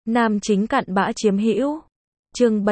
Nam chính cặn bã chiếm hữu. Chương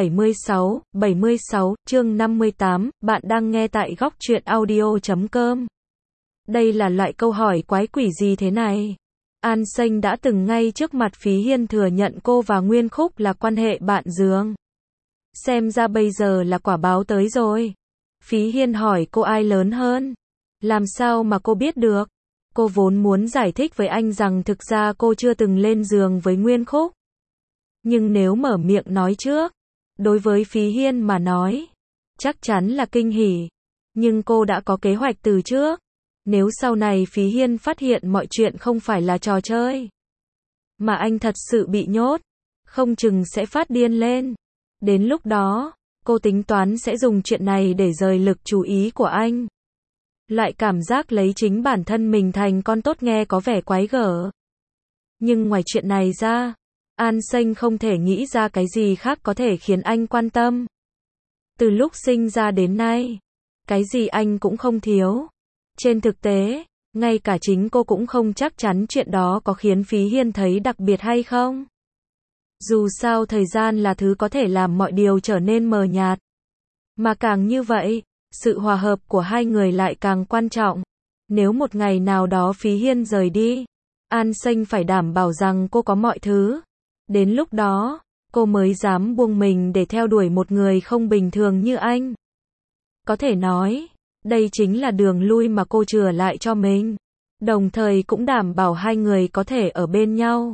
76, chương 58, bạn đang nghe tại góc truyện audio.com. Đây là loại câu hỏi quái quỷ gì thế này? An Xanh đã từng ngay trước mặt Phí Hiên thừa nhận cô và Nguyên Khúc là quan hệ bạn giường. Xem ra bây giờ là quả báo tới rồi. Phí Hiên hỏi cô ai lớn hơn? Làm sao mà cô biết được? Cô vốn muốn giải thích với anh rằng thực ra cô chưa từng lên giường với Nguyên Khúc. Nhưng nếu mở miệng nói trước, đối với Phí Hiên mà nói, chắc chắn là kinh hỉ. Nhưng cô đã có kế hoạch từ trước. Nếu sau này Phí Hiên phát hiện mọi chuyện không phải là trò chơi, mà anh thật sự bị nhốt, không chừng sẽ phát điên lên. Đến lúc đó, cô tính toán sẽ dùng chuyện này để rời lực chú ý của anh. Lại cảm giác lấy chính bản thân mình thành con tốt nghe có vẻ quái gở. Nhưng ngoài chuyện này ra, An Xanh không thể nghĩ ra cái gì khác có thể khiến anh quan tâm. Từ lúc sinh ra đến nay, cái gì anh cũng không thiếu. Trên thực tế, ngay cả chính cô cũng không chắc chắn chuyện đó có khiến Phí Hiên thấy đặc biệt hay không. Dù sao thời gian là thứ có thể làm mọi điều trở nên mờ nhạt. Mà càng như vậy, sự hòa hợp của hai người lại càng quan trọng. Nếu một ngày nào đó Phí Hiên rời đi, An Xanh phải đảm bảo rằng cô có mọi thứ. Đến lúc đó, cô mới dám buông mình để theo đuổi một người không bình thường như anh. Có thể nói, đây chính là đường lui mà cô chừa lại cho mình. Đồng thời cũng đảm bảo hai người có thể ở bên nhau.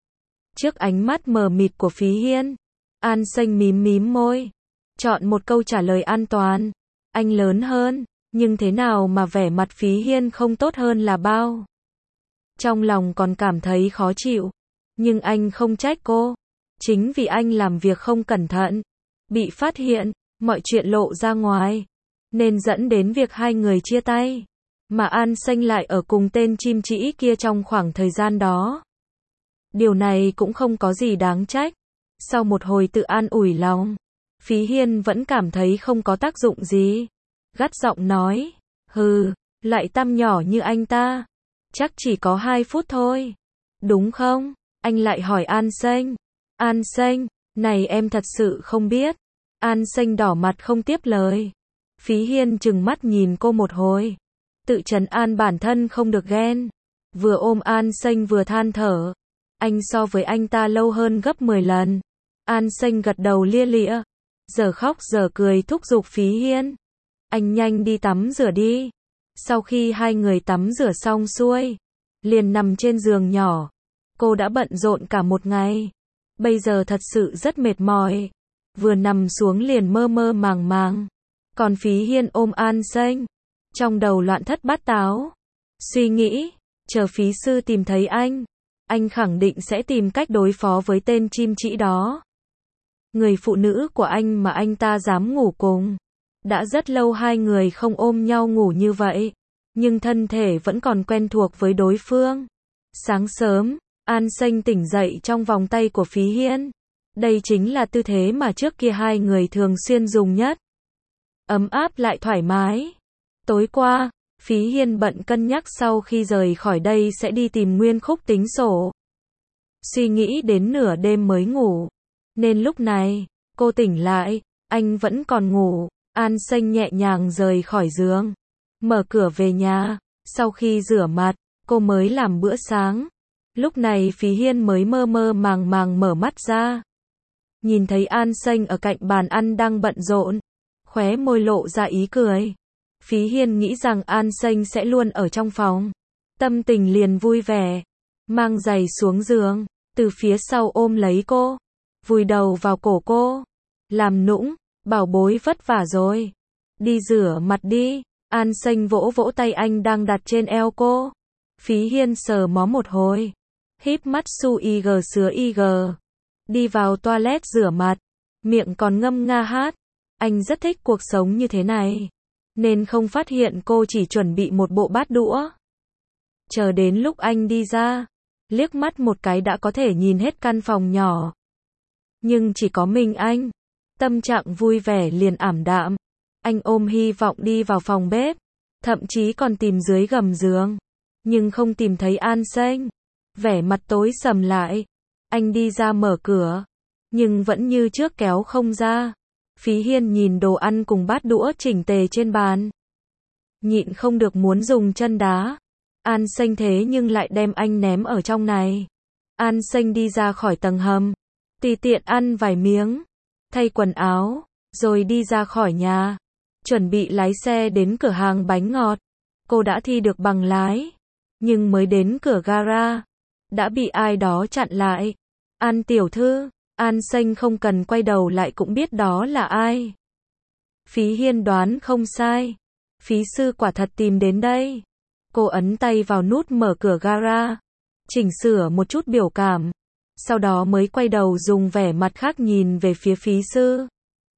Trước ánh mắt mờ mịt của Phí Hiên, An Xanh mím môi, chọn một câu trả lời an toàn. Anh lớn hơn, nhưng thế nào mà vẻ mặt Phí Hiên không tốt hơn là bao. Trong lòng còn cảm thấy khó chịu, nhưng anh không trách cô. Chính vì anh làm việc không cẩn thận, bị phát hiện, mọi chuyện lộ ra ngoài, nên dẫn đến việc hai người chia tay. Mà An Xanh lại ở cùng tên chim trĩ kia trong khoảng thời gian đó. Điều này cũng không có gì đáng trách. Sau một hồi tự an ủi lòng, Phí Hiên vẫn cảm thấy không có tác dụng gì. Gắt giọng nói, hừ, lại tăm nhỏ như anh ta. Chắc chỉ có 2 phút thôi. Đúng không? Anh lại hỏi An Xanh. An Xanh, này em thật sự không biết. An Xanh đỏ mặt không tiếp lời. Phí Hiên trừng mắt nhìn cô một hồi. Tự trấn an bản thân không được ghen. Vừa ôm An Xanh vừa than thở. Anh so với anh ta lâu hơn gấp 10 lần. An Xanh gật đầu lia lịa. Giờ khóc giờ cười thúc giục Phí Hiên. Anh nhanh đi tắm rửa đi. Sau khi hai người tắm rửa xong xuôi, liền nằm trên giường nhỏ. Cô đã bận rộn cả một ngày. Bây giờ thật sự rất mệt mỏi. Vừa nằm xuống liền mơ màng. Còn Phí Hiên ôm An Xanh, trong đầu loạn thất bát táo. Suy nghĩ, chờ Phí sư tìm thấy anh khẳng định sẽ tìm cách đối phó với tên chim trĩ đó. Người phụ nữ của anh mà anh ta dám ngủ cùng. Đã rất lâu hai người không ôm nhau ngủ như vậy, nhưng thân thể vẫn còn quen thuộc với đối phương. Sáng sớm, An Xanh tỉnh dậy trong vòng tay của Phí Hiên. Đây chính là tư thế mà trước kia hai người thường xuyên dùng nhất. Ấm áp lại thoải mái. Tối qua, Phí Hiên bận cân nhắc sau khi rời khỏi đây sẽ đi tìm Nguyên Khúc tính sổ. Suy nghĩ đến nửa đêm mới ngủ. Nên lúc này, cô tỉnh lại, anh vẫn còn ngủ. An Xanh nhẹ nhàng rời khỏi giường, mở cửa về nhà. Sau khi rửa mặt, cô mới làm bữa sáng. Lúc này Phí Hiên mới mơ màng mở mắt ra. Nhìn thấy An Xanh ở cạnh bàn ăn đang bận rộn, khóe môi lộ ra ý cười. Phí Hiên nghĩ rằng An Xanh sẽ luôn ở trong phòng. Tâm tình liền vui vẻ, mang giày xuống giường, từ phía sau ôm lấy cô, vùi đầu vào cổ cô, làm nũng, bảo bối vất vả rồi. Đi rửa mặt đi. An Xanh vỗ tay anh đang đặt trên eo cô. Phí Hiên sờ mó một hồi, híp mắt su ig sứa ig. Đi vào toilet rửa mặt, miệng còn ngâm nga hát. Anh rất thích cuộc sống như thế này, nên không phát hiện cô chỉ chuẩn bị một bộ bát đũa. Chờ đến lúc anh đi ra, liếc mắt một cái đã có thể nhìn hết căn phòng nhỏ. Nhưng chỉ có mình anh. Tâm trạng vui vẻ liền ảm đạm. Anh ôm hy vọng đi vào phòng bếp, thậm chí còn tìm dưới gầm giường, nhưng không tìm thấy An Xanh. Vẻ mặt tối sầm lại. Anh đi ra mở cửa, nhưng vẫn như trước kéo không ra. Phí Hiên nhìn đồ ăn cùng bát đũa chỉnh tề trên bàn, nhịn không được muốn dùng chân đá. An Xanh thế nhưng lại đem anh ném ở trong này. An Xanh đi ra khỏi tầng hầm, tùy tiện ăn vài miếng, thay quần áo, rồi đi ra khỏi nhà, chuẩn bị lái xe đến cửa hàng bánh ngọt. Cô đã thi được bằng lái, nhưng mới đến cửa gara, đã bị ai đó chặn lại. An tiểu thư, An Xanh không cần quay đầu lại cũng biết đó là ai. Phí Hiên đoán không sai, phí sư quả thật tìm đến đây. Cô ấn tay vào nút mở cửa gara, chỉnh sửa một chút biểu cảm, sau đó mới quay đầu dùng vẻ mặt khác nhìn về phía phí sư.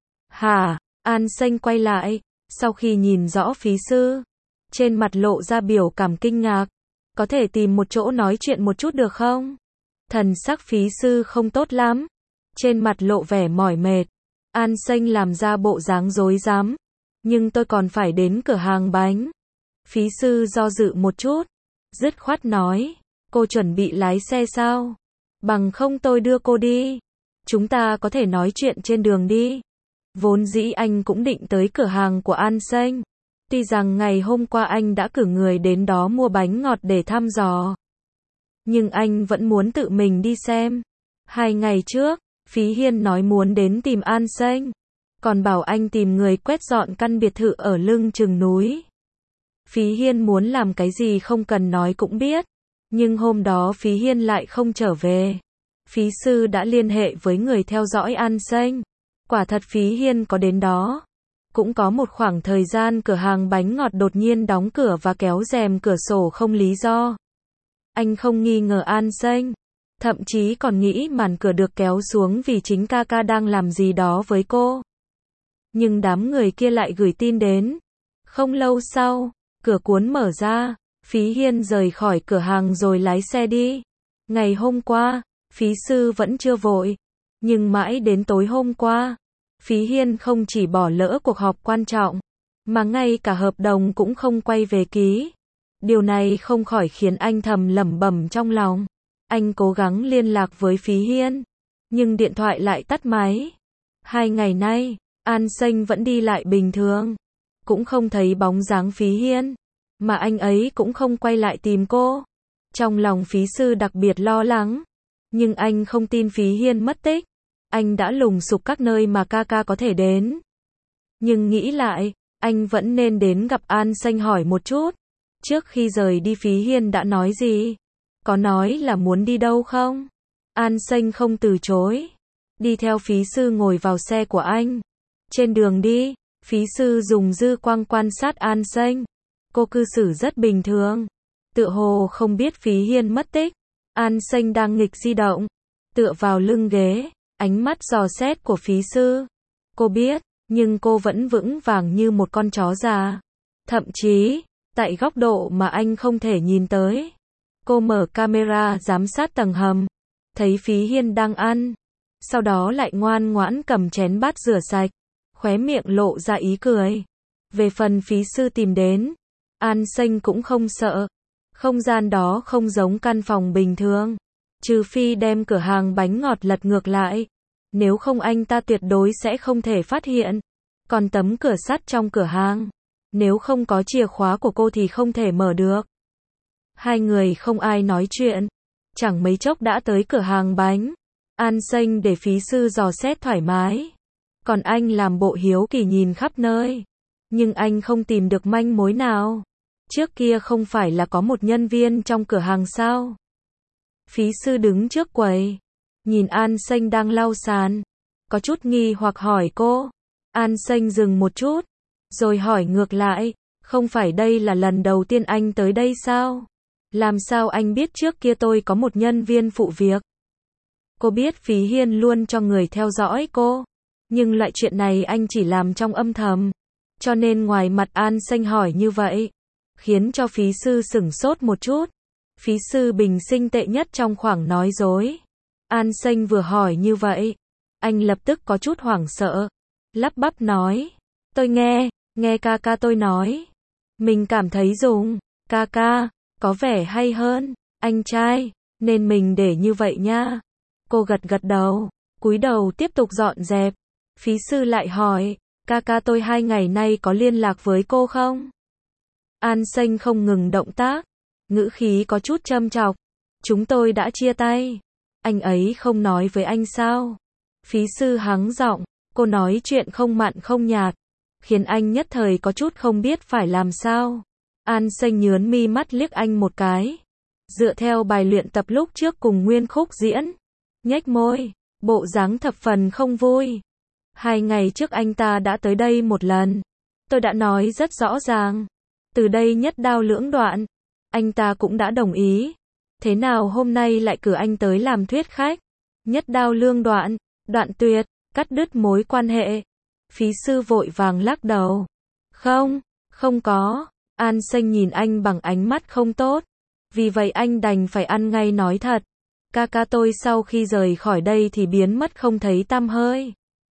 Hả? An Xanh quay lại, sau khi nhìn rõ phí sư, trên mặt lộ ra biểu cảm kinh ngạc. Có thể tìm một chỗ nói chuyện một chút được không? Thần sắc phí sư không tốt lắm, trên mặt lộ vẻ mỏi mệt. An Xanh làm ra bộ dáng rối rắm. Nhưng tôi còn phải đến cửa hàng bánh. Phí sư do dự một chút, dứt khoát nói, cô chuẩn bị lái xe sao? Bằng không tôi đưa cô đi. Chúng ta có thể nói chuyện trên đường đi. Vốn dĩ anh cũng định tới cửa hàng của An Xanh. Tuy rằng ngày hôm qua anh đã cử người đến đó mua bánh ngọt để thăm dò, nhưng anh vẫn muốn tự mình đi xem. 2 ngày trước, Phí Hiên nói muốn đến tìm An Xanh, còn bảo anh tìm người quét dọn căn biệt thự ở lưng chừng núi. Phí Hiên muốn làm cái gì không cần nói cũng biết, nhưng hôm đó Phí Hiên lại không trở về. Phí sư đã liên hệ với người theo dõi An Xanh. Quả thật Phí Hiên có đến đó. Cũng có một khoảng thời gian cửa hàng bánh ngọt đột nhiên đóng cửa và kéo rèm cửa sổ không lý do. Anh không nghi ngờ An Xanh, thậm chí còn nghĩ màn cửa được kéo xuống vì chính ca ca đang làm gì đó với cô. Nhưng đám người kia lại gửi tin đến. Không lâu sau, cửa cuốn mở ra, Phí Hiên rời khỏi cửa hàng rồi lái xe đi. Ngày hôm qua, phí sư vẫn chưa vội, nhưng mãi đến tối hôm qua, Phí Hiên không chỉ bỏ lỡ cuộc họp quan trọng, mà ngay cả hợp đồng cũng không quay về ký. Điều này không khỏi khiến anh thầm lẩm bẩm trong lòng. Anh cố gắng liên lạc với Phí Hiên, nhưng điện thoại lại tắt máy. 2 ngày nay, An Xanh vẫn đi lại bình thường, cũng không thấy bóng dáng Phí Hiên, mà anh ấy cũng không quay lại tìm cô. Trong lòng phí sư đặc biệt lo lắng, nhưng anh không tin Phí Hiên mất tích. Anh đã lùng sục các nơi mà ca ca có thể đến. Nhưng nghĩ lại, anh vẫn nên đến gặp An Xanh hỏi một chút. Trước khi rời đi Phí Hiên đã nói gì? Có nói là muốn đi đâu không? An Xanh không từ chối, đi theo phí sư ngồi vào xe của anh. Trên đường đi, phí sư dùng dư quang quan sát An Xanh. Cô cư xử rất bình thường, tựa hồ không biết Phí Hiên mất tích. An Xanh đang nghịch di động, tựa vào lưng ghế, ánh mắt dò xét của phí sư. Cô biết, nhưng cô vẫn vững vàng như một con chó già. Thậm chí, tại góc độ mà anh không thể nhìn tới, cô mở camera giám sát tầng hầm, thấy Phí Hiên đang ăn, sau đó lại ngoan ngoãn cầm chén bát rửa sạch, khóe miệng lộ ra ý cười. Về phần phí sư tìm đến, An Xanh cũng không sợ. Không gian đó không giống căn phòng bình thường, trừ phi đem cửa hàng bánh ngọt lật ngược lại, nếu không anh ta tuyệt đối sẽ không thể phát hiện. Còn tấm cửa sắt trong cửa hàng, nếu không có chìa khóa của cô thì không thể mở được. Hai người không ai nói chuyện, chẳng mấy chốc đã tới cửa hàng bánh. An Xanh để phí sư dò xét thoải mái, còn anh làm bộ hiếu kỳ nhìn khắp nơi, nhưng anh không tìm được manh mối nào. Trước kia không phải là có một nhân viên trong cửa hàng sao? Phí sư đứng trước quầy, nhìn An Xanh đang lau sàn, có chút nghi hoặc hỏi cô. An Xanh dừng một chút, rồi hỏi ngược lại, không phải đây là lần đầu tiên anh tới đây sao? Làm sao anh biết trước kia tôi có một nhân viên phụ việc? Cô biết Phí Hiên luôn cho người theo dõi cô, nhưng loại chuyện này anh chỉ làm trong âm thầm, cho nên ngoài mặt An Xanh hỏi như vậy, khiến cho phí sư sửng sốt một chút. Phí sư bình sinh tệ nhất trong khoảng nói dối. An Xanh vừa hỏi như vậy, anh lập tức có chút hoảng sợ, lắp bắp nói, tôi nghe ca ca tôi nói, mình cảm thấy dùng ca ca có vẻ hay hơn anh trai, nên mình để như vậy nha. Cô gật gật đầu, cúi đầu tiếp tục dọn dẹp. Phí sư lại hỏi, ca tôi 2 ngày nay có liên lạc với cô không? An Xanh không ngừng động tác, ngữ khí có chút châm chọc. Chúng tôi đã chia tay. Anh ấy không nói với anh sao? Phí sư hắng giọng, cô nói chuyện không mặn không nhạt, khiến anh nhất thời có chút không biết phải làm sao. An Xanh nhớn mi mắt liếc anh một cái. Dựa theo bài luyện tập lúc trước cùng nguyên khúc diễn, nhếch môi, bộ dáng thập phần không vui. 2 ngày trước anh ta đã tới đây một lần. Tôi đã nói rất rõ ràng. Từ đây nhất đao lưỡng đoạn. Anh ta cũng đã đồng ý. Thế nào hôm nay lại cử anh tới làm thuyết khách? Nhất đao lưỡng đoạn, đoạn tuyệt, cắt đứt mối quan hệ. Phí sư vội vàng lắc đầu. Không có. An Xanh nhìn anh bằng ánh mắt không tốt. Vì vậy anh đành phải ăn ngay nói thật. Ca tôi sau khi rời khỏi đây thì biến mất không thấy tăm hơi.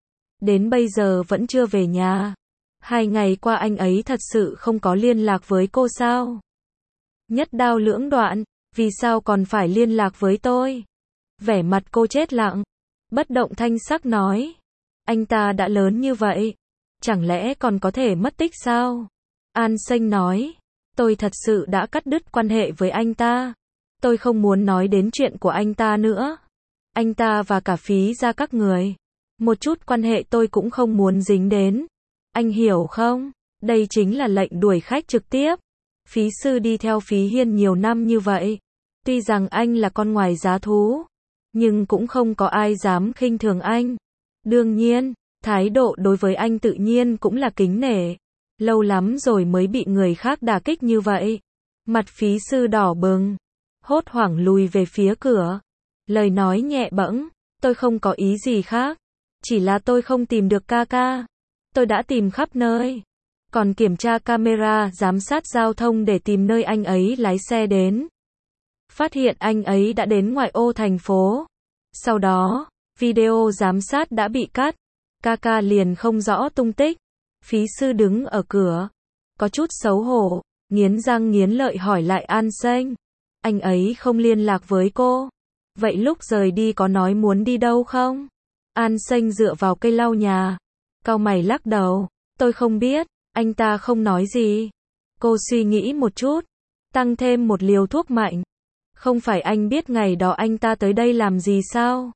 Đến bây giờ vẫn chưa về nhà. 2 ngày qua anh ấy thật sự không có liên lạc với cô sao? Nhất đao lưỡng đoạn, vì sao còn phải liên lạc với tôi? Vẻ mặt cô chết lặng, bất động thanh sắc nói. Anh ta đã lớn như vậy, chẳng lẽ còn có thể mất tích sao? An Xanh nói, tôi thật sự đã cắt đứt quan hệ với anh ta. Tôi không muốn nói đến chuyện của anh ta nữa. Anh ta và cả Phí gia các người. Một chút quan hệ tôi cũng không muốn dính đến. Anh hiểu không? Đây chính là lệnh đuổi khách trực tiếp. Phí sư đi theo Phí Hiên nhiều năm như vậy. Tuy rằng anh là con ngoài giá thú, nhưng cũng không có ai dám khinh thường anh. Đương nhiên, thái độ đối với anh tự nhiên cũng là kính nể. Lâu lắm rồi mới bị người khác đả kích như vậy. Mặt Phí sư đỏ bừng, hốt hoảng lùi về phía cửa. Lời nói nhẹ bẫng, tôi không có ý gì khác. Chỉ là tôi không tìm được ca. Tôi đã tìm khắp nơi. Còn kiểm tra camera giám sát giao thông để tìm nơi anh ấy lái xe đến. Phát hiện anh ấy đã đến ngoại ô thành phố. Sau đó, video giám sát đã bị cắt. Ca liền không rõ tung tích. Phí sư đứng ở cửa, có chút xấu hổ, nghiến răng nghiến lợi hỏi lại An Xanh. Anh ấy không liên lạc với cô. Vậy lúc rời đi có nói muốn đi đâu không? An Xanh dựa vào cây lau nhà, cau mày lắc đầu. Tôi không biết, anh ta không nói gì. Cô suy nghĩ một chút, tăng thêm một liều thuốc mạnh. Không phải anh biết ngày đó anh ta tới đây làm gì sao?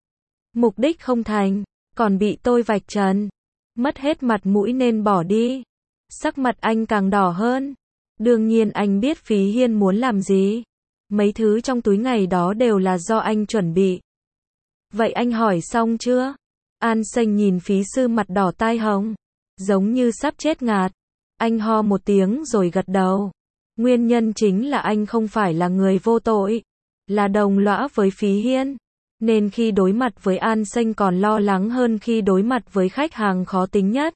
Mục đích không thành, còn bị tôi vạch trần. Mất hết mặt mũi nên bỏ đi. Sắc mặt anh càng đỏ hơn. Đương nhiên anh biết Phí Hiên muốn làm gì. Mấy thứ trong túi ngày đó đều là do anh chuẩn bị. Vậy anh hỏi xong chưa? An Xanh nhìn Phí sư mặt đỏ tai hồng, giống như sắp chết ngạt. Anh ho một tiếng rồi gật đầu. Nguyên nhân chính là anh không phải là người vô tội, là đồng lõa với Phí Hiên. Nên khi đối mặt với An Xanh còn lo lắng hơn khi đối mặt với khách hàng khó tính nhất.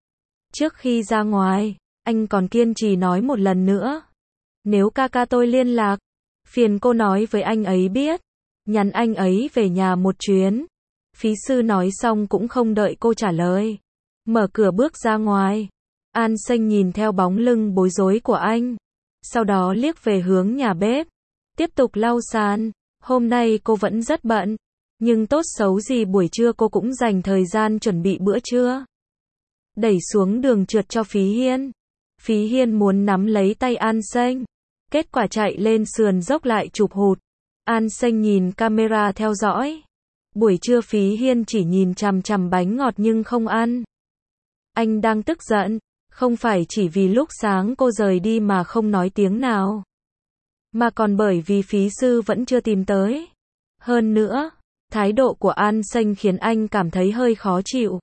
Trước khi ra ngoài, anh còn kiên trì nói một lần nữa. Nếu ca tôi liên lạc, phiền cô nói với anh ấy biết. Nhắn anh ấy về nhà một chuyến. Phí sư nói xong cũng không đợi cô trả lời. Mở cửa bước ra ngoài. An Xanh nhìn theo bóng lưng bối rối của anh. Sau đó liếc về hướng nhà bếp. Tiếp tục lau sàn. Hôm nay cô vẫn rất bận. Nhưng tốt xấu gì buổi trưa cô cũng dành thời gian chuẩn bị bữa trưa. Đẩy xuống đường trượt cho Phí Hiên. Phí Hiên muốn nắm lấy tay An Xanh. Kết quả chạy lên sườn dốc lại chụp hụt. An Xanh nhìn camera theo dõi. Buổi trưa Phí Hiên chỉ nhìn chằm chằm bánh ngọt nhưng không ăn. Anh đang tức giận, không phải chỉ vì lúc sáng cô rời đi mà không nói tiếng nào, mà còn bởi vì Phí sư vẫn chưa tìm tới. Hơn nữa, thái độ của An Xanh khiến anh cảm thấy hơi khó chịu.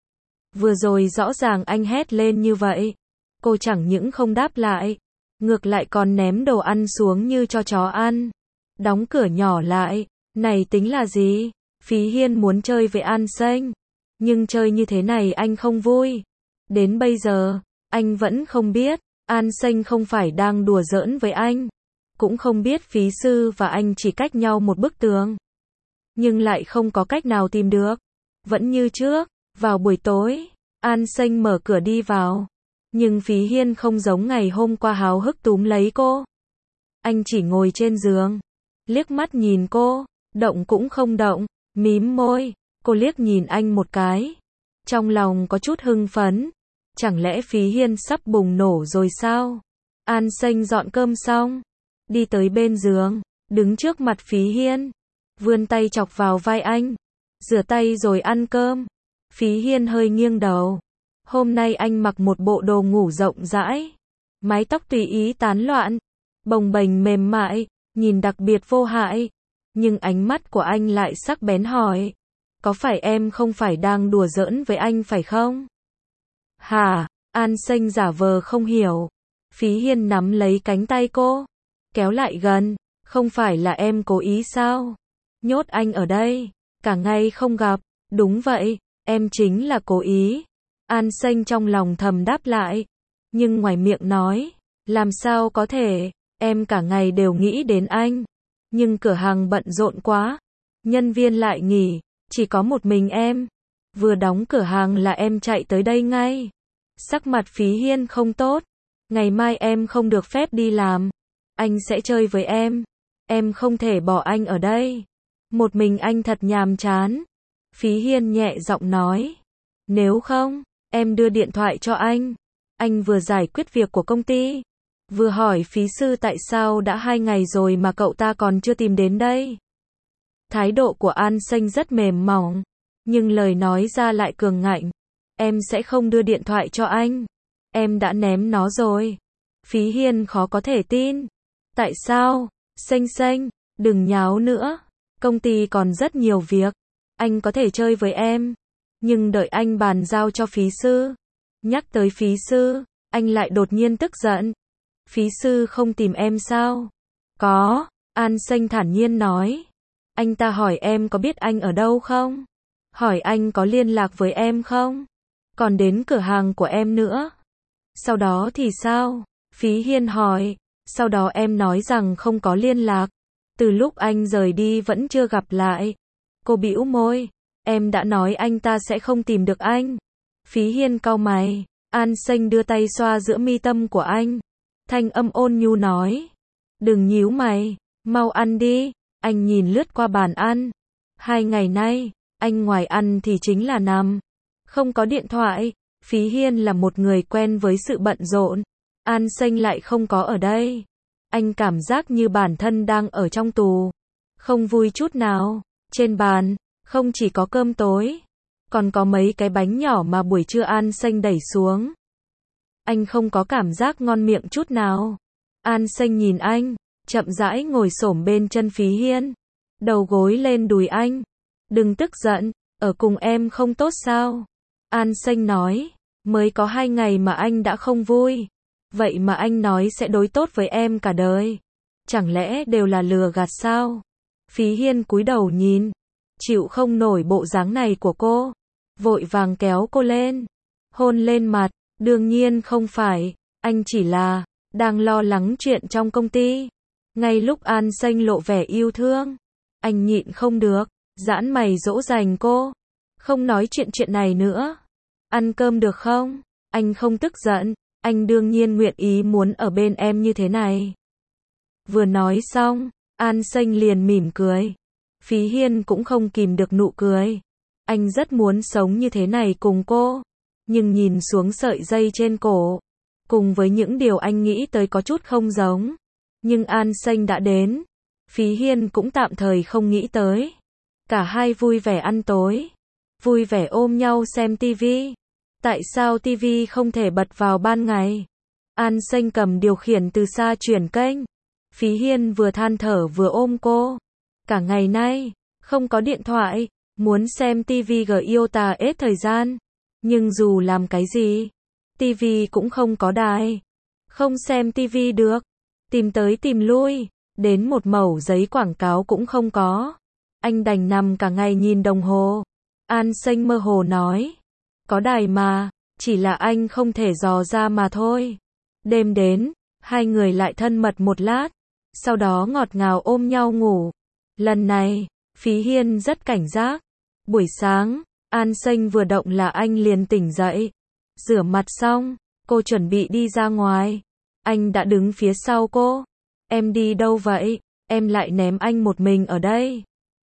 Vừa rồi rõ ràng anh hét lên như vậy, cô chẳng những không đáp lại, ngược lại còn ném đồ ăn xuống như cho chó ăn. Đóng cửa nhỏ lại, này tính là gì? Phí Hiên muốn chơi với An Xanh, nhưng chơi như thế này anh không vui. Đến bây giờ, anh vẫn không biết, An Xanh không phải đang đùa giỡn với anh. Cũng không biết Phí sư và anh chỉ cách nhau một bức tường. Nhưng lại không có cách nào tìm được. Vẫn như trước, vào buổi tối, An Xanh mở cửa đi vào. Nhưng Phí Hiên không giống ngày hôm qua háo hức túm lấy cô. Anh chỉ ngồi trên giường, liếc mắt nhìn cô, động cũng không động. Mím môi, cô liếc nhìn anh một cái. Trong lòng có chút hưng phấn. Chẳng lẽ Phí Hiên sắp bùng nổ rồi sao? An Xanh dọn cơm xong, đi tới bên giường, đứng trước mặt Phí Hiên, vươn tay chọc vào vai anh, rửa tay rồi ăn cơm. Phí Hiên hơi nghiêng đầu. Hôm nay anh mặc một bộ đồ ngủ rộng rãi, mái tóc tùy ý tán loạn, bồng bềnh mềm mại, nhìn đặc biệt vô hại. Nhưng ánh mắt của anh lại sắc bén hỏi, có phải em không phải đang đùa giỡn với anh phải không? Hả? An Xanh giả vờ không hiểu. Phí Hiên nắm lấy cánh tay cô, kéo lại gần, không phải là em cố ý sao? Nhốt anh ở đây, cả ngày không gặp. Đúng vậy, em chính là cố ý. An Xanh trong lòng thầm đáp lại, nhưng ngoài miệng nói, làm sao có thể, em cả ngày đều nghĩ đến anh. Nhưng cửa hàng bận rộn quá, nhân viên lại nghỉ, chỉ có một mình em. Vừa đóng cửa hàng là em chạy tới đây ngay. Sắc mặt Phí Hiên không tốt. Ngày mai em không được phép đi làm. Anh sẽ chơi với em. Em không thể bỏ anh ở đây. Một mình anh thật nhàm chán. Phí Hiên nhẹ giọng nói. Nếu không, em đưa điện thoại cho anh. Anh vừa giải quyết việc của công ty, vừa hỏi phí sư tại sao đã 2 ngày rồi mà cậu ta còn chưa tìm đến đây. Thái độ của An Xanh rất mềm mỏng, nhưng lời nói ra lại cường ngạnh. Em sẽ không đưa điện thoại cho anh. Em đã ném nó rồi. Phí Hiên khó có thể tin. Tại sao? Xanh xanh, đừng nháo nữa. Công ty còn rất nhiều việc. Anh có thể chơi với em, nhưng đợi anh bàn giao cho phí sư. Nhắc tới phí sư, anh lại đột nhiên tức giận. Phí sư không tìm em sao? Có, An Xanh thản nhiên nói. Anh ta hỏi em có biết anh ở đâu không? Hỏi anh có liên lạc với em không? Còn đến cửa hàng của em nữa. Sau đó thì sao? Phí Hiên hỏi. Sau đó em nói rằng không có liên lạc. Từ lúc anh rời đi vẫn chưa gặp lại. Cô bĩu môi. Em đã nói anh ta sẽ không tìm được anh. Phí Hiên cau mày. An Xanh đưa tay xoa giữa mi tâm của anh. Thanh âm ôn nhu nói. Đừng nhíu mày, mau ăn đi. Anh nhìn lướt qua bàn ăn. 2 ngày nay, anh ngoài ăn thì chính là nằm. Không có điện thoại. Phí Hiên là một người quen với sự bận rộn. An Xanh lại không có ở đây. Anh cảm giác như bản thân đang ở trong tù. Không vui chút nào. Trên bàn, không chỉ có cơm tối, còn có mấy cái bánh nhỏ mà buổi trưa An Xanh đẩy xuống. Anh không có cảm giác ngon miệng chút nào. An Xanh nhìn anh, chậm rãi ngồi xổm bên chân Phí Hiên, đầu gối lên đùi anh. Đừng tức giận, ở cùng em không tốt sao? An Xanh nói, mới có 2 ngày mà anh đã không vui. Vậy mà anh nói sẽ đối tốt với em cả đời. Chẳng lẽ đều là lừa gạt sao? Phí Hiên cúi đầu nhìn, chịu không nổi bộ dáng này của cô, vội vàng kéo cô lên, hôn lên mặt. Đương nhiên không phải, anh chỉ là đang lo lắng chuyện trong công ty. Ngay lúc An Xanh lộ vẻ yêu thương, anh nhịn không được, giãn mày dỗ dành cô. Không nói chuyện này nữa. Ăn cơm được không? Anh không tức giận, anh đương nhiên nguyện ý muốn ở bên em như thế này. Vừa nói xong, An Xanh liền mỉm cười. Phí Hiên cũng không kìm được nụ cười. Anh rất muốn sống như thế này cùng cô. Nhưng nhìn xuống sợi dây trên cổ, cùng với những điều anh nghĩ tới có chút không giống. Nhưng An Xanh đã đến. Phí Hiên cũng tạm thời không nghĩ tới. Cả hai vui vẻ ăn tối, vui vẻ ôm nhau xem tivi. Tại sao tivi không thể bật vào ban ngày? An Xanh cầm điều khiển từ xa chuyển kênh. Phí Hiên vừa than thở vừa ôm cô. Cả ngày nay, không có điện thoại, muốn xem tivi yêu ta hết thời gian. Nhưng dù làm cái gì, tivi cũng không có đài. Không xem tivi được. Tìm tới tìm lui, đến một mẩu giấy quảng cáo cũng không có. Anh đành nằm cả ngày nhìn đồng hồ. An Xanh mơ hồ nói. Có đài mà, chỉ là anh không thể dò ra mà thôi. Đêm đến, hai người lại thân mật một lát. Sau đó ngọt ngào ôm nhau ngủ. Lần này, Phí Hiên rất cảnh giác. Buổi sáng, An Xanh vừa động là anh liền tỉnh dậy. Rửa mặt xong, cô chuẩn bị đi ra ngoài. Anh đã đứng phía sau cô. Em đi đâu vậy? Em lại ném anh một mình ở đây.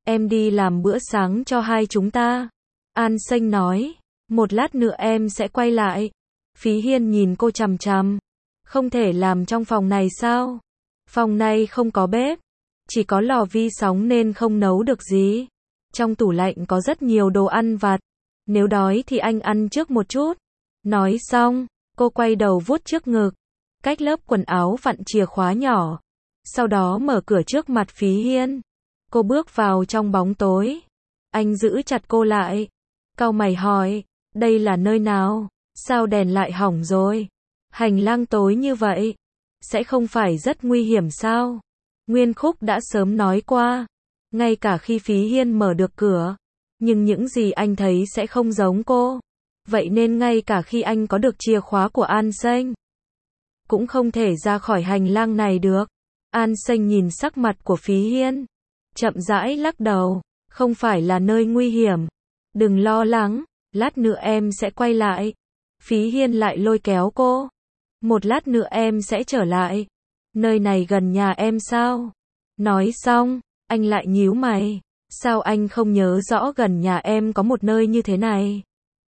em đi làm bữa sáng cho hai chúng ta. An Xanh nói, một lát nữa em sẽ quay lại. Phí Hiên nhìn cô chằm chằm. Không thể làm trong phòng này sao? Phòng này không có bếp, chỉ có lò vi sóng nên không nấu được gì. Trong tủ lạnh có rất nhiều đồ ăn vặt. Nếu đói thì anh ăn trước một chút. Nói xong, cô quay đầu vuốt trước ngực, cách lớp quần áo vặn chìa khóa nhỏ. Sau đó mở cửa trước mặt Phí Hiên. Cô bước vào trong bóng tối. Anh giữ chặt cô lại. Cau mày hỏi, đây là nơi nào? Sao đèn lại hỏng rồi? Hành lang tối như vậy, sẽ không phải rất nguy hiểm sao? Nguyên Khúc đã sớm nói qua, ngay cả khi Phí Hiên mở được cửa, nhưng những gì anh thấy sẽ không giống cô. Vậy nên ngay cả khi anh có được chìa khóa của An Xanh, cũng không thể ra khỏi hành lang này được. An Xanh nhìn sắc mặt của Phí Hiên, chậm rãi lắc đầu, không phải là nơi nguy hiểm. Đừng lo lắng, lát nữa em sẽ quay lại. Phí Hiên lại lôi kéo cô. Một lát nữa em sẽ trở lại. Nơi này gần nhà em sao? Nói xong, anh lại nhíu mày. Sao anh không nhớ rõ gần nhà em có một nơi như thế này?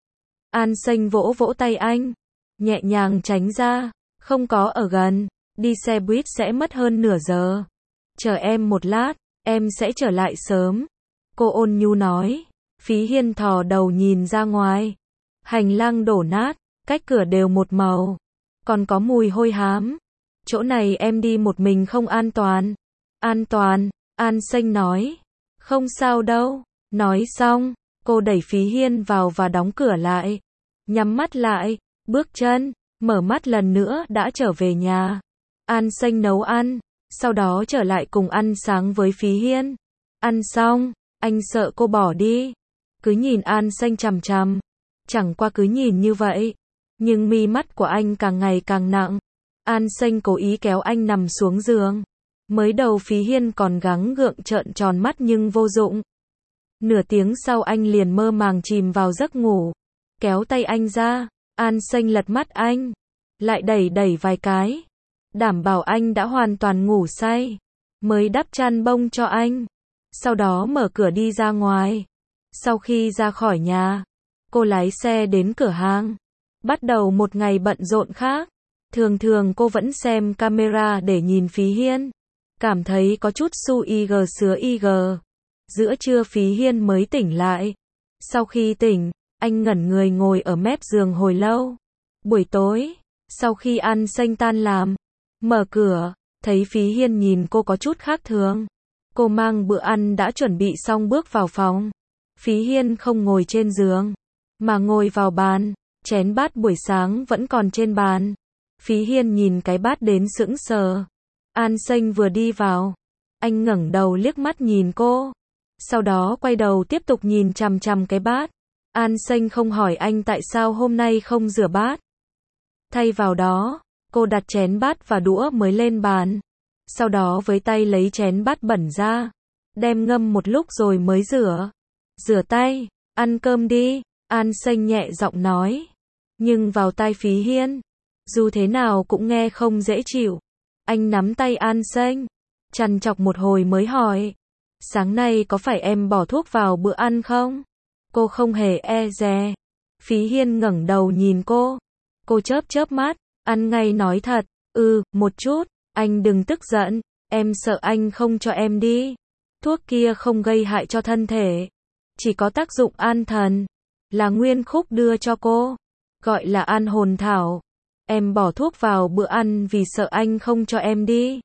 An Xanh vỗ vỗ tay anh, nhẹ nhàng tránh ra. Không có ở gần, đi xe buýt sẽ mất hơn nửa giờ. Chờ em một lát, em sẽ trở lại sớm. Cô ôn nhu nói. Phí Hiên thò đầu nhìn ra ngoài. Hành lang đổ nát, cách cửa đều một màu. Còn có mùi hôi hám. Chỗ này em đi một mình không an toàn. An toàn, An Xanh nói. Không sao đâu. Nói xong, cô đẩy Phí Hiên vào và đóng cửa lại. Nhắm mắt lại, bước chân, mở mắt lần nữa đã trở về nhà. An Xanh nấu ăn, sau đó trở lại cùng ăn sáng với Phí Hiên. Ăn xong, anh sợ cô bỏ đi. Cứ nhìn An Xanh chằm chằm. Chẳng qua cứ nhìn như vậy, nhưng mi mắt của anh càng ngày càng nặng. An Xanh cố ý kéo anh nằm xuống giường. Mới đầu Phí Hiên còn gắng gượng trợn tròn mắt nhưng vô dụng. Nửa tiếng sau anh liền mơ màng chìm vào giấc ngủ. Kéo tay anh ra, An Xanh lật mắt anh, lại đẩy vài cái, đảm bảo anh đã hoàn toàn ngủ say, mới đắp chăn bông cho anh. Sau đó mở cửa đi ra ngoài. Sau khi ra khỏi nhà, cô lái xe đến cửa hàng, bắt đầu một ngày bận rộn khác. Thường thường cô vẫn xem camera để nhìn Phí Hiên, cảm thấy có chút su ig sứa ig. Giữa trưa Phí Hiên mới tỉnh lại. Sau khi tỉnh, anh ngẩn người ngồi ở mép giường hồi lâu. Buổi tối, sau khi An Xanh tan làm, mở cửa, thấy Phí Hiên nhìn cô có chút khác thường. Cô mang bữa ăn đã chuẩn bị xong bước vào phòng. Phí Hiên không ngồi trên giường, mà ngồi vào bàn, chén bát buổi sáng vẫn còn trên bàn. Phí Hiên nhìn cái bát đến sững sờ. An Xanh vừa đi vào, anh ngẩng đầu liếc mắt nhìn cô, sau đó quay đầu tiếp tục nhìn chằm chằm cái bát. An Xanh không hỏi anh tại sao hôm nay không rửa bát. Thay vào đó, cô đặt chén bát và đũa mới lên bàn. Sau đó với tay lấy chén bát bẩn ra, đem ngâm một lúc rồi mới rửa. Rửa tay, ăn cơm đi, An Xanh nhẹ giọng nói. Nhưng vào tai Phí Hiên, dù thế nào cũng nghe không dễ chịu. Anh nắm tay An Xanh, trằn trọc một hồi mới hỏi. Sáng nay có phải em bỏ thuốc vào bữa ăn không? Cô không hề e dè. Phí Hiên ngẩng đầu nhìn cô. Cô chớp mắt, ăn ngay nói thật. Một chút, anh đừng tức giận, em sợ anh không cho em đi. Thuốc kia không gây hại cho thân thể, chỉ có tác dụng an thần, là Nguyên Khúc đưa cho cô, gọi là an hồn thảo. Em bỏ thuốc vào bữa ăn vì sợ anh không cho em đi.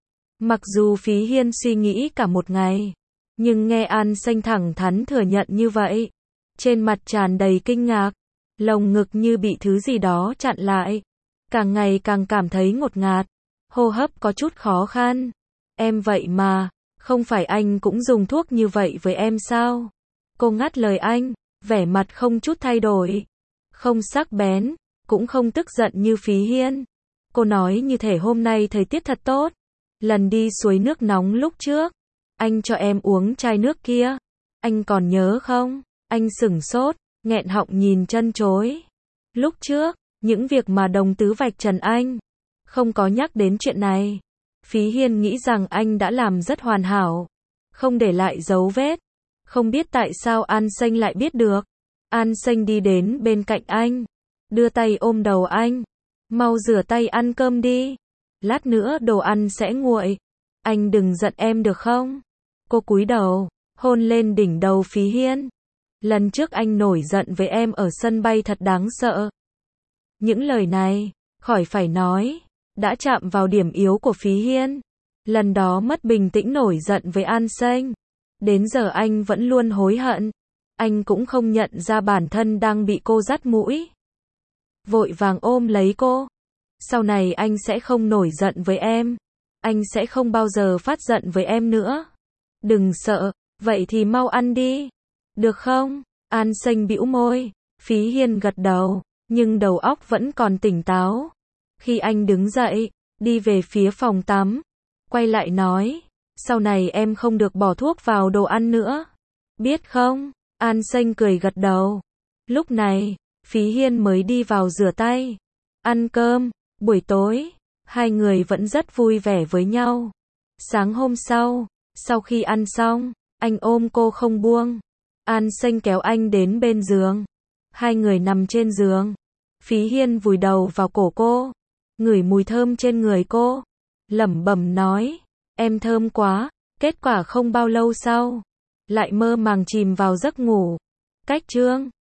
Mặc dù Phí Hiên suy nghĩ cả một ngày, nhưng nghe An Xanh thẳng thắn thừa nhận như vậy, trên mặt tràn đầy kinh ngạc, lồng ngực như bị thứ gì đó chặn lại, càng ngày càng cảm thấy ngột ngạt, hô hấp có chút khó khăn. Em vậy mà, không phải anh cũng dùng thuốc như vậy với em sao? Cô ngắt lời anh, vẻ mặt không chút thay đổi, không sắc bén, cũng không tức giận như Phí Hiên. Cô nói như thể hôm nay thời tiết thật tốt. Lần đi suối nước nóng lúc trước, anh cho em uống chai nước kia, anh còn nhớ không? Anh sửng sốt, nghẹn họng nhìn chân chối. Lúc trước, những việc mà Đồng Tứ vạch trần anh, không có nhắc đến chuyện này. Phí Hiên nghĩ rằng anh đã làm rất hoàn hảo, không để lại dấu vết. Không biết tại sao An Xanh lại biết được. An Xanh đi đến bên cạnh anh, đưa tay ôm đầu anh. Mau rửa tay ăn cơm đi. Lát nữa đồ ăn sẽ nguội. Anh đừng giận em được không? Cô cúi đầu, hôn lên đỉnh đầu Phí Hiên. Lần trước anh nổi giận với em ở sân bay thật đáng sợ. Những lời này, khỏi phải nói, đã chạm vào điểm yếu của Phí Hiên. Lần đó mất bình tĩnh nổi giận với An Xanh. Đến giờ anh vẫn luôn hối hận. Anh cũng không nhận ra bản thân đang bị cô dắt mũi. Vội vàng ôm lấy cô. Sau này anh sẽ không nổi giận với em. Anh sẽ không bao giờ phát giận với em nữa. Đừng sợ, vậy thì mau ăn đi. Được không? An Xanh bĩu môi. Phí Hiên gật đầu, nhưng đầu óc vẫn còn tỉnh táo. Khi anh đứng dậy, đi về phía phòng tắm, quay lại nói, sau này em không được bỏ thuốc vào đồ ăn nữa. Biết không? An Xanh cười gật đầu. Lúc này, Phí Hiên mới đi vào rửa tay, ăn cơm. Buổi tối, hai người vẫn rất vui vẻ với nhau. Sáng hôm sau, sau khi ăn xong, anh ôm cô không buông. An Xanh kéo anh đến bên giường. Hai người nằm trên giường. Phí Hiên vùi đầu vào cổ cô, ngửi mùi thơm trên người cô, lẩm bẩm nói, em thơm quá. Kết quả không bao lâu sau, lại mơ màng chìm vào giấc ngủ. Cách chương